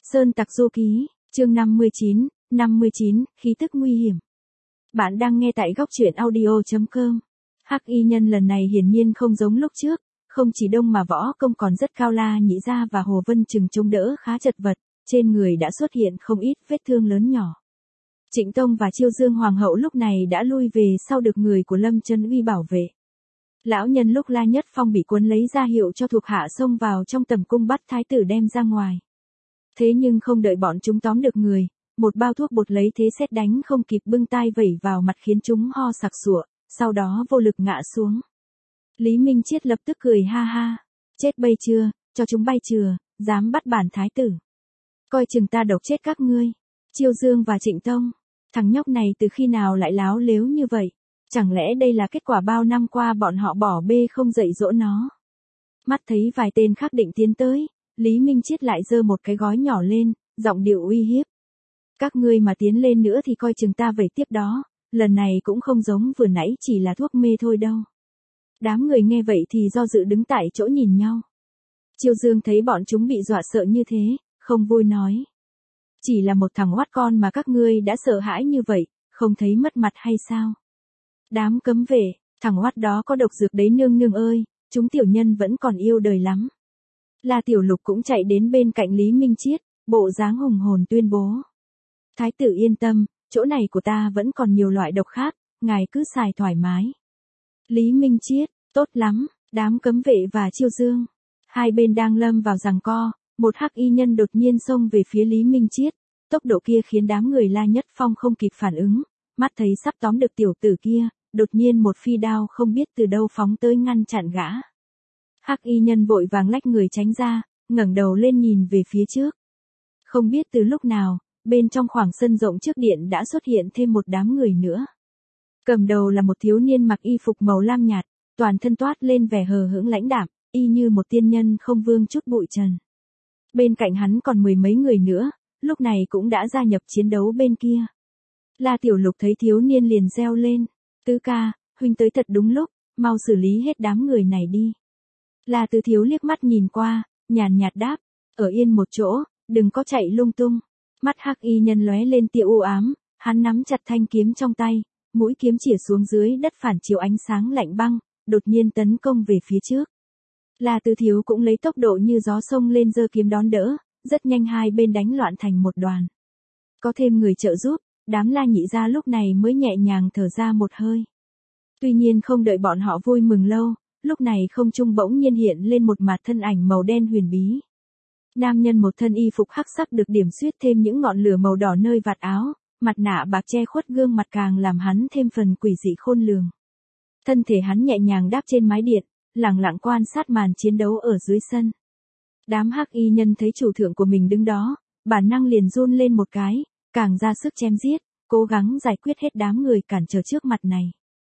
Sơn Tặc Du Ký, chương 59, khí tức nguy hiểm. Bạn đang nghe tại góc truyện audio.com. Hắc y nhân lần này hiển nhiên không giống lúc trước, không chỉ đông mà võ công còn rất cao. La Nhĩ Gia và Hồ Vân Trừng chống đỡ khá chật vật, trên người đã xuất hiện không ít vết thương lớn nhỏ. Trịnh Tông và Chiêu Dương Hoàng hậu lúc này đã lui về sau được người của Lâm Chân Uy bảo vệ. Lão nhân lúc La Nhất Phong bị cuốn lấy ra hiệu cho thuộc hạ xông vào trong tầm cung bắt thái tử đem ra ngoài. Thế nhưng không đợi bọn chúng tóm được người, một bao thuốc bột lấy thế sét đánh không kịp bưng tay vẩy vào mặt khiến chúng ho sặc sụa, sau đó vô lực ngã xuống. Lý Minh Chiết lập tức cười ha ha, chết bay chưa, cho chúng bay chưa, dám bắt bản thái tử. Coi chừng ta độc chết các ngươi. Chiêu Dương và Trịnh Tông, thằng nhóc này từ khi nào lại láo lếu như vậy, chẳng lẽ đây là kết quả bao năm qua bọn họ bỏ bê không dạy dỗ nó. Mắt thấy vài tên khác định tiến tới, Lý Minh Chiết lại giơ một cái gói nhỏ lên, giọng điệu uy hiếp. Các ngươi mà tiến lên nữa thì coi chừng ta vẩy tiếp đó, lần này cũng không giống vừa nãy chỉ là thuốc mê thôi đâu. Đám người nghe vậy thì do dự đứng tại chỗ nhìn nhau. Chiêu Dương thấy bọn chúng bị dọa sợ như thế, không vui nói. Chỉ là một thằng oát con mà các ngươi đã sợ hãi như vậy, không thấy mất mặt hay sao? Đám cấm vệ, thằng oát đó có độc dược đấy nương nương ơi, chúng tiểu nhân vẫn còn yêu đời lắm. La Tiểu Lục cũng chạy đến bên cạnh Lý Minh Chiết, bộ dáng hùng hồn tuyên bố. Thái tử yên tâm, chỗ này của ta vẫn còn nhiều loại độc khác, ngài cứ xài thoải mái. Lý Minh Chiết, tốt lắm, đám cấm vệ và Chiêu Dương. Hai bên đang lâm vào giằng co, một hắc y nhân đột nhiên xông về phía Lý Minh Chiết, tốc độ kia khiến đám người La Nhất Phong không kịp phản ứng, mắt thấy sắp tóm được tiểu tử kia, đột nhiên một phi đao không biết từ đâu phóng tới ngăn chặn gã. Hắc y nhân vội vàng lách người tránh ra, ngẩng đầu lên nhìn về phía trước. Không biết từ lúc nào, bên trong khoảng sân rộng trước điện đã xuất hiện thêm một đám người nữa. Cầm đầu là một thiếu niên mặc y phục màu lam nhạt, toàn thân toát lên vẻ hờ hững lãnh đạm, y như một tiên nhân không vương chút bụi trần. Bên cạnh hắn còn mười mấy người nữa, lúc này cũng đã gia nhập chiến đấu bên kia. La Tiểu Lục thấy thiếu niên liền reo lên, tứ ca, huynh tới thật đúng lúc, mau xử lý hết đám người này đi. La Tứ Thiếu liếc mắt nhìn qua, nhàn nhạt đáp, ở yên một chỗ, đừng có chạy lung tung. Mắt hắc y nhân lóe lên tia u ám, hắn nắm chặt thanh kiếm trong tay, mũi kiếm chĩa xuống dưới đất phản chiếu ánh sáng lạnh băng, đột nhiên tấn công về phía trước. La Tứ Thiếu cũng lấy tốc độ như gió xông lên giơ kiếm đón đỡ, rất nhanh hai bên đánh loạn thành một đoàn. Có thêm người trợ giúp, đám La Nhĩ Gia lúc này mới nhẹ nhàng thở ra một hơi. Tuy nhiên không đợi bọn họ vui mừng lâu, lúc này không trung bỗng nhiên hiện lên một mặt thân ảnh màu đen huyền bí. Nam nhân một thân y phục hắc sắc được điểm xuyết thêm những ngọn lửa màu đỏ nơi vạt áo, mặt nạ bạc che khuất gương mặt càng làm hắn thêm phần quỷ dị khôn lường. Thân thể hắn nhẹ nhàng đáp trên mái điện, lặng lặng quan sát màn chiến đấu ở dưới sân. Đám hắc y nhân thấy chủ thượng của mình đứng đó, bản năng liền run lên một cái, càng ra sức chém giết, cố gắng giải quyết hết đám người cản trở trước mặt này.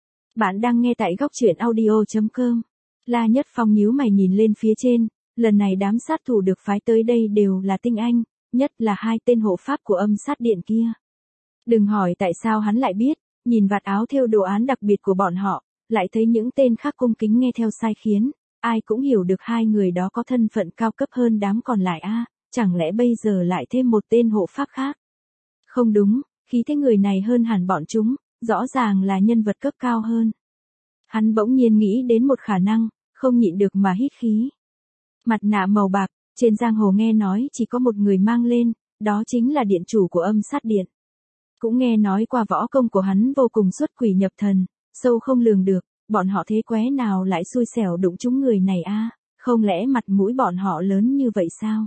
Bạn đang nghe tại góc truyện audio.com. La Nhất Phong nhíu mày nhìn lên phía trên, lần này đám sát thủ được phái tới đây đều là tinh anh, nhất là hai tên hộ pháp của âm sát điện kia. Đừng hỏi tại sao hắn lại biết, nhìn vạt áo thêu đồ án đặc biệt của bọn họ, lại thấy những tên khác cung kính nghe theo sai khiến, ai cũng hiểu được hai người đó có thân phận cao cấp hơn đám còn lại a, chẳng lẽ bây giờ lại thêm một tên hộ pháp khác? Không đúng, khí thế người này hơn hẳn bọn chúng, rõ ràng là nhân vật cấp cao hơn. Hắn bỗng nhiên nghĩ đến một khả năng, không nhịn được mà hít khí. Mặt nạ màu bạc, trên giang hồ nghe nói chỉ có một người mang lên, đó chính là điện chủ của âm sát điện. Cũng nghe nói qua võ công của hắn vô cùng xuất quỷ nhập thần, sâu không lường được, bọn họ thế qué nào lại xui xẻo đụng chúng người này a, không lẽ mặt mũi bọn họ lớn như vậy sao?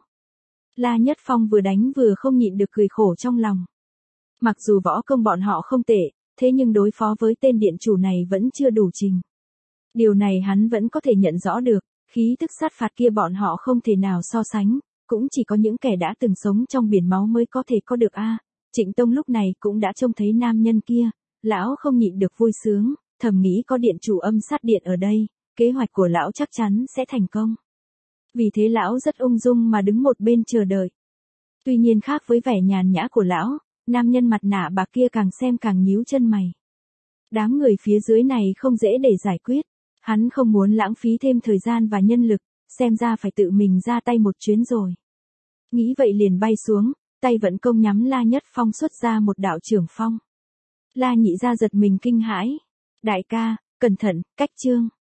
La Nhất Phong vừa đánh vừa không nhịn được cười khổ trong lòng. Mặc dù võ công bọn họ không tệ, thế nhưng đối phó với tên điện chủ này vẫn chưa đủ trình. Điều này hắn vẫn có thể nhận rõ được, khí tức sát phạt kia bọn họ không thể nào so sánh, cũng chỉ có những kẻ đã từng sống trong biển máu mới có thể có được a. Trịnh Tông lúc này cũng đã trông thấy nam nhân kia, lão không nhịn được vui sướng, thầm nghĩ có điện chủ âm sát điện ở đây, kế hoạch của lão chắc chắn sẽ thành công. Vì thế lão rất ung dung mà đứng một bên chờ đợi. Tuy nhiên khác với vẻ nhàn nhã của lão, nam nhân mặt nạ bạc kia càng xem càng nhíu chân mày. Đám người phía dưới này không dễ để giải quyết, hắn không muốn lãng phí thêm thời gian và nhân lực, xem ra phải tự mình ra tay một chuyến rồi. Nghĩ vậy liền bay xuống, tay vận công nhắm La Nhất Phong xuất ra một đạo trưởng phong. La Nhị gia giật mình kinh hãi. Đại ca, cẩn thận, cách chương.